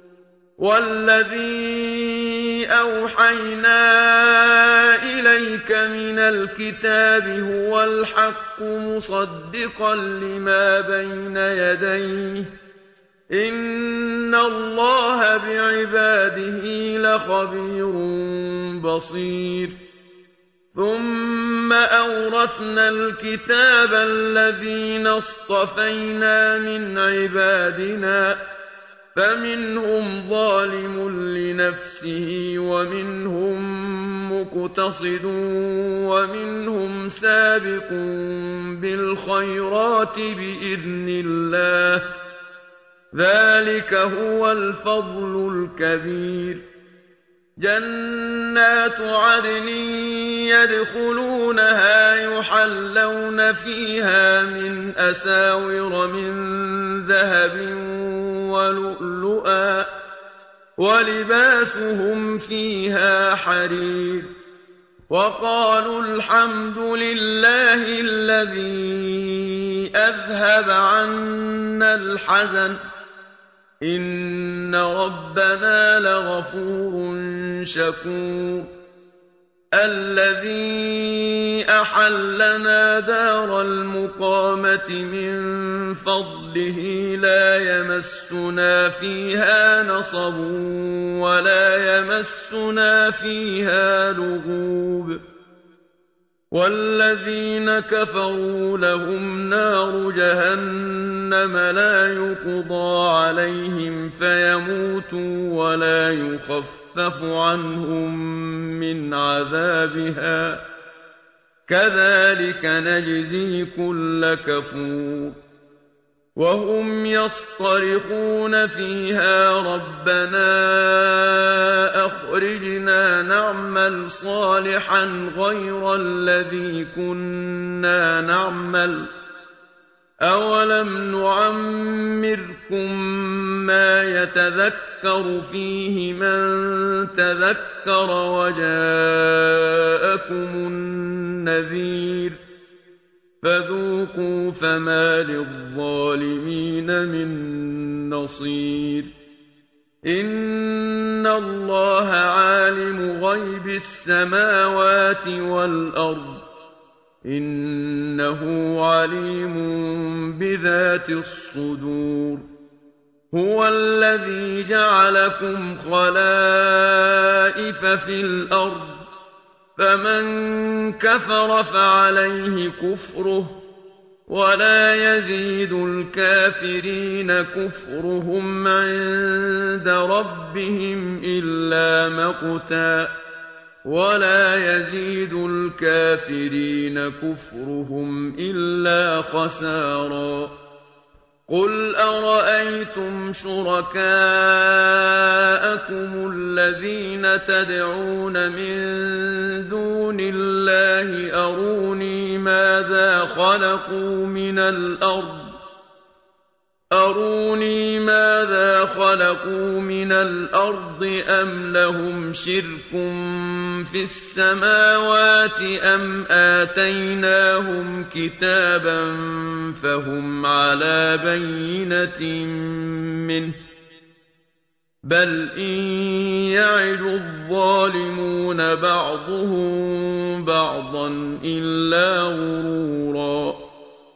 وَالَّذِي أَوْحَيْنَا إِلَيْكَ مِنَ الْكِتَابِ هُوَ الْحَقُّ مُصَدِّقًا لِّمَا بَيْنَ يَدَيْهِ ۗ إِنَّ اللَّهَ بِعِبَادِهِ لَخَبِيرٌ بَصِيرٌ ثُمَّ أَوْرَثْنَا الْكِتَابَ الَّذِينَ اصْطَفَيْنَا مِنْ عِبَادِنَا فَمِنْهُمْ ظَالِمٌ لِّنَفْسِهِ وَمِنْهُم مُّقْتَصِدٌ وَمِنْهُمْ سَابِقٌ بِالْخَيْرَاتِ بِإِذْنِ اللَّهِ ۚ ذَٰلِكَ هُوَ الْفَضْلُ الْكَبِيرُ جَنَّاتُ عَدْنٍ يَدْخُلُونَهَا يُحَلَّوْنَ فِيهَا مِنْ أَسَاوِرَ مِن ذَهَبٍ وَلُؤْلُؤًا ۖ وَلِبَاسُهُمْ فِيهَا حَرِيرٌ وَقَالُوا الْحَمْدُ لِلَّهِ الَّذِي أَذْهَبَ عَنَّا الْحَزَنَ ۖ إِنَّ رَبَّنَا لَغَفُورٌ شَكُورٌ الَّذِي أَحَلَّنَا دَارَ الْمُقَامَةِ مِن فَضْلِهِ لَا يَمَسُّنَا فِيهَا نَصَبٌ وَلَا يَمَسُّنَا فِيهَا لُغُوبٌ وَالَّذِينَ كَفَرُوا لَهُمْ نَارُ جَهَنَّمَ لَا يُقْضَىٰ عَلَيْهِمْ فَيَمُوتُوا وَلَا يُخَفَّفُ عَنْهُم مِّنْ عَذَابِهَا ۚ كَذَٰلِكَ نَجْزِي كُلَّ كَفُورٍ وَهُمْ يَصْطَرِخُونَ فِيهَا رَبَّنَا أَخْرِجْنَا نَعْمَلْ صَالِحًا غَيْرَ الَّذِي كُنَّا نَعْمَلُ ۚ أَوَلَمْ نُعَمِّرْكُم مَّا يَتَذَكَّرُ فِيهِ مَن تَذَكَّرَ وَجَاءَكُمُ النَّذِيرُ ۖ فَذُوقُوا فَمَا لِلظَّالِمِينَ مِن نَّصِيرٍ إِنَّ اللَّهَ عَالِمُ غَيْبِ السَّمَاوَاتِ وَالْأَرْضِ ۚ إِنَّهُ عَلِيمٌ بِذَاتِ الصُّدُورِ هُوَ الَّذِي جَعَلَكُمْ خَلَائِفَ فِي الْأَرْضِ ۚ فَمَن كَفَرَ فَعَلَيْهِ كُفْرُهُ ۖ وَلَا يَزِيدُ الْكَافِرِينَ كُفْرُهُمْ عِندَ رَبِّهِمْ إِلَّا مَقْتًا ۖ وَلَا يَزِيدُ الْكَافِرِينَ كُفْرُهُمْ إِلَّا خَسَارًا قُلْ أَرَأَيْتُمْ شُرَكَاءَكُمُ الَّذِينَ تَدْعُونَ مِن دُونِ اللَّهِ أَرُونِي مَاذَا خَلَقُوا مِنَ الْأَرْضِ أَمْ لَهُمْ شِرْكٌ فِي السَّمَاوَاتِ أَمْ آتَيْنَاهُمْ كِتَابًا فَهُمْ عَلَىٰ بَيِّنَتٍ مِّنْهُ ۚ بَلْ إِن يَعِدُ الظَّالِمُونَ بَعْضُهُم بَعْضًا إِلَّا غُرُورًا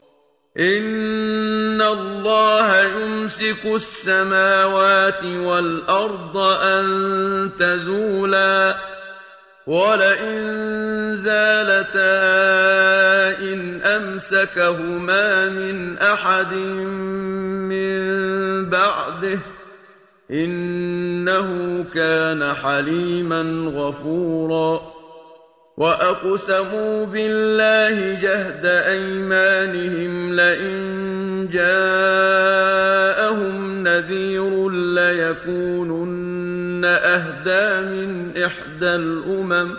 إِنَّ اللَّهَ يُمْسِكُ السَّمَاوَاتِ وَالْأَرْضَ أَن تَزُولَا ۚ وَلَئِن زَالَتَا إِنْ أَمْسَكَهُمَا مِنْ أَحَدٍ مِّن بَعْدِهِ ۚ إِنَّهُ كَانَ حَلِيمًا غَفُورًا وَأَقْسَمُوا بِاللَّهِ جَهْدَ أَيْمَانِهِمْ لَئِن جَاءَهُمْ نَذِيرٌ لَّيَكُونُنَّ أَهْدَىٰ مِنْ إحدى الأمم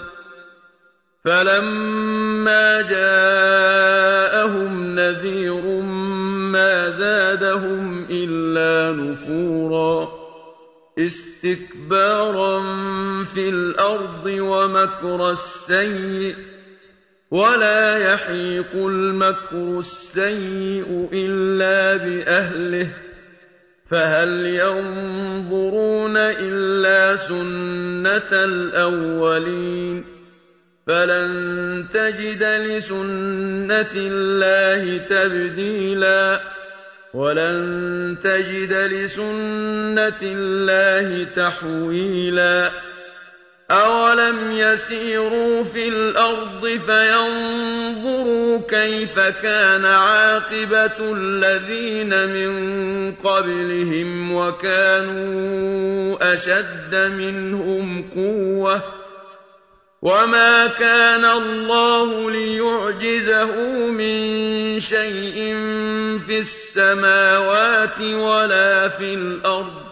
فلما جاءهم نذير ما زادهم إلا نفورا استكبارا في الأرض ومكر السيئ ولا يحيق المكر السيئ إلا بأهله فهل ينظرون إلا سنة الأولين فلن تجد لسنة الله تبديلا ولن تجد لسنة الله تحويلا أولم يسيروا في الأرض فينظروا كيف كان عاقبة الذين من قبلهم وكانوا أشد منهم قوة وما كان الله ليعجزه من شيء في السماوات ولا في الأرض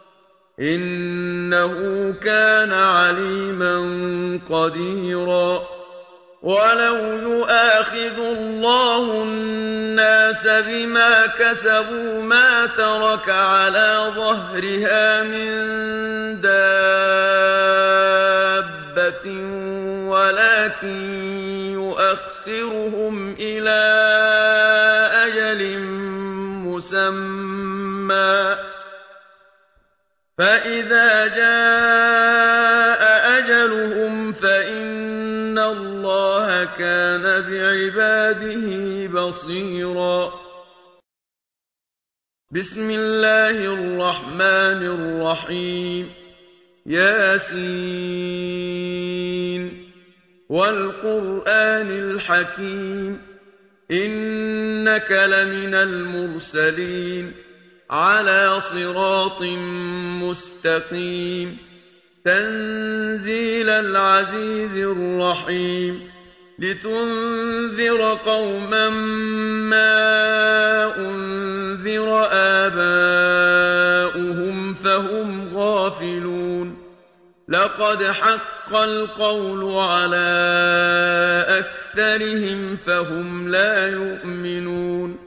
إنه كان عليما قديرا ولو يؤاخذ الله الناس بما كسبوا ما ترك على ظهرها من دابة ولكن يؤخرهم إلى أجل مسمى فإذا جاء أجلهم فإن الله كان بعباده بصيرا بسم الله الرحمن الرحيم ياسين والقرآن الحكيم إنك لمن المرسلين على صراط مستقيم تنزيل العزيز الرحيم لتنذر قوما ما أنذر آباؤهم فهم غافلون لقد حق القول على أكثرهم فهم لا يؤمنون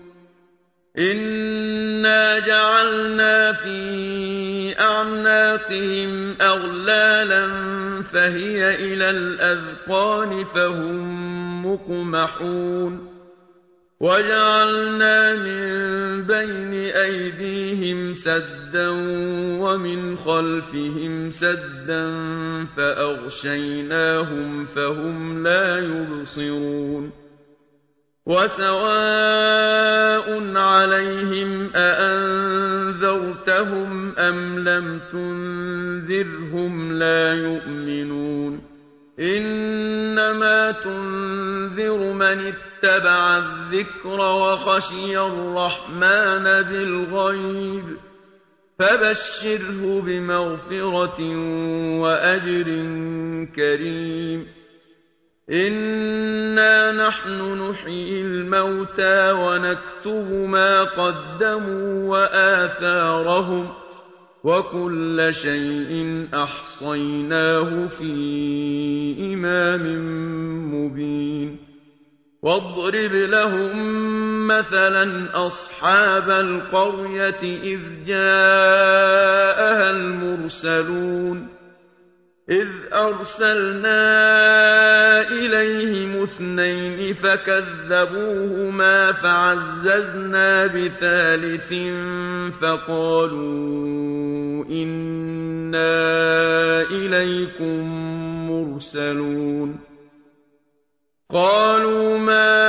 إنا جعلنا في أعناقهم أغلالا فهي إلى الأذقان فهم مقمحون وجعلنا من بين أيديهم سدا ومن خلفهم سدا فأغشيناهم فهم لا يبصرون وسواء عليهم أأنذرتهم أم لم تنذرهم لا يؤمنون إنما تنذر من اتبع الذكر وخشي الرحمن بالغيب فبشره بمغفرة وأجر كريم إنا نحن نحيي الموتى ونكتب ما قدموا وآثارهم وكل شيء أحصيناه في إمام مبين واضرب لهم مثلا أصحاب القرية إذ جاءها المرسلون إذ أرسلنا إليهم اثنين فكذبوهما فعززنا بثالث فقالوا إنا إليكم مرسلون قالوا ما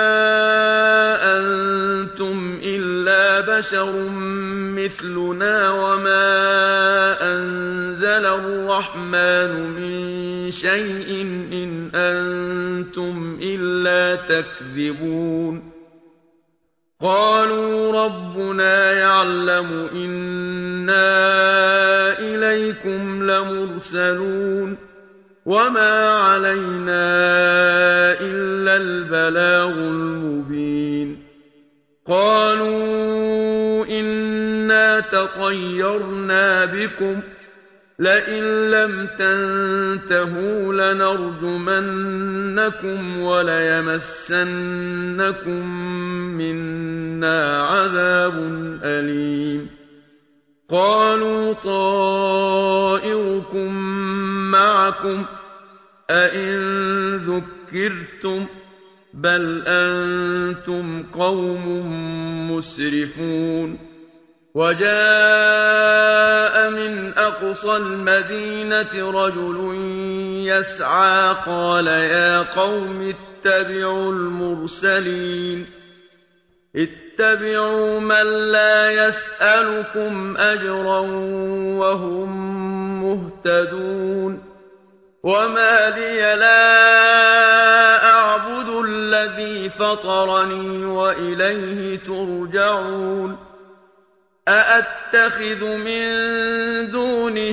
أنتم إلا بشر مثلنا وما أنزل الرحمن من شيء إن أنتم إلا تكذبون قالوا ربنا يعلم إنا إليكم لمرسلون وما علينا إلا البلاغ المبين قالوا إنا تطيرنا بكم لئن لم تنتهوا لنرجمنكم وليمسنكم منا عذاب أليم قالوا طائركم معكم أئن ذكرتم بل أنتم قوم مسرفون وجاء من أقصى المدينة رجل يسعى قال يا قوم اتبعوا المرسلين اتبعوا من لا يسألكم أجرا وهم مهتدون وما لي لا أعبد الذي فطرني وإليه ترجعون أأتخذ من دونه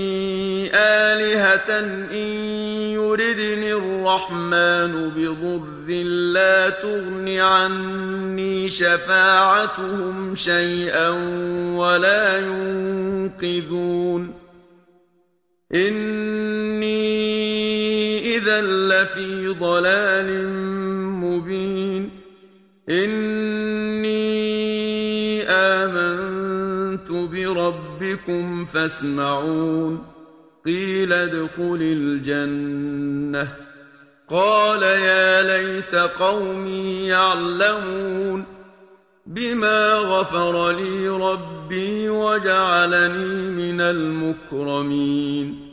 آلهة إن يردني الرحمن بضر لا تغن عني شفاعتهم شيئا ولا ينقذون إني إذا لفي ضلال مبين إني آمنت بربكم فاسمعون قيل ادخل الجنة قال يا ليت قومي يعلمون بما غفر لي ربي وجعلني من المكرمين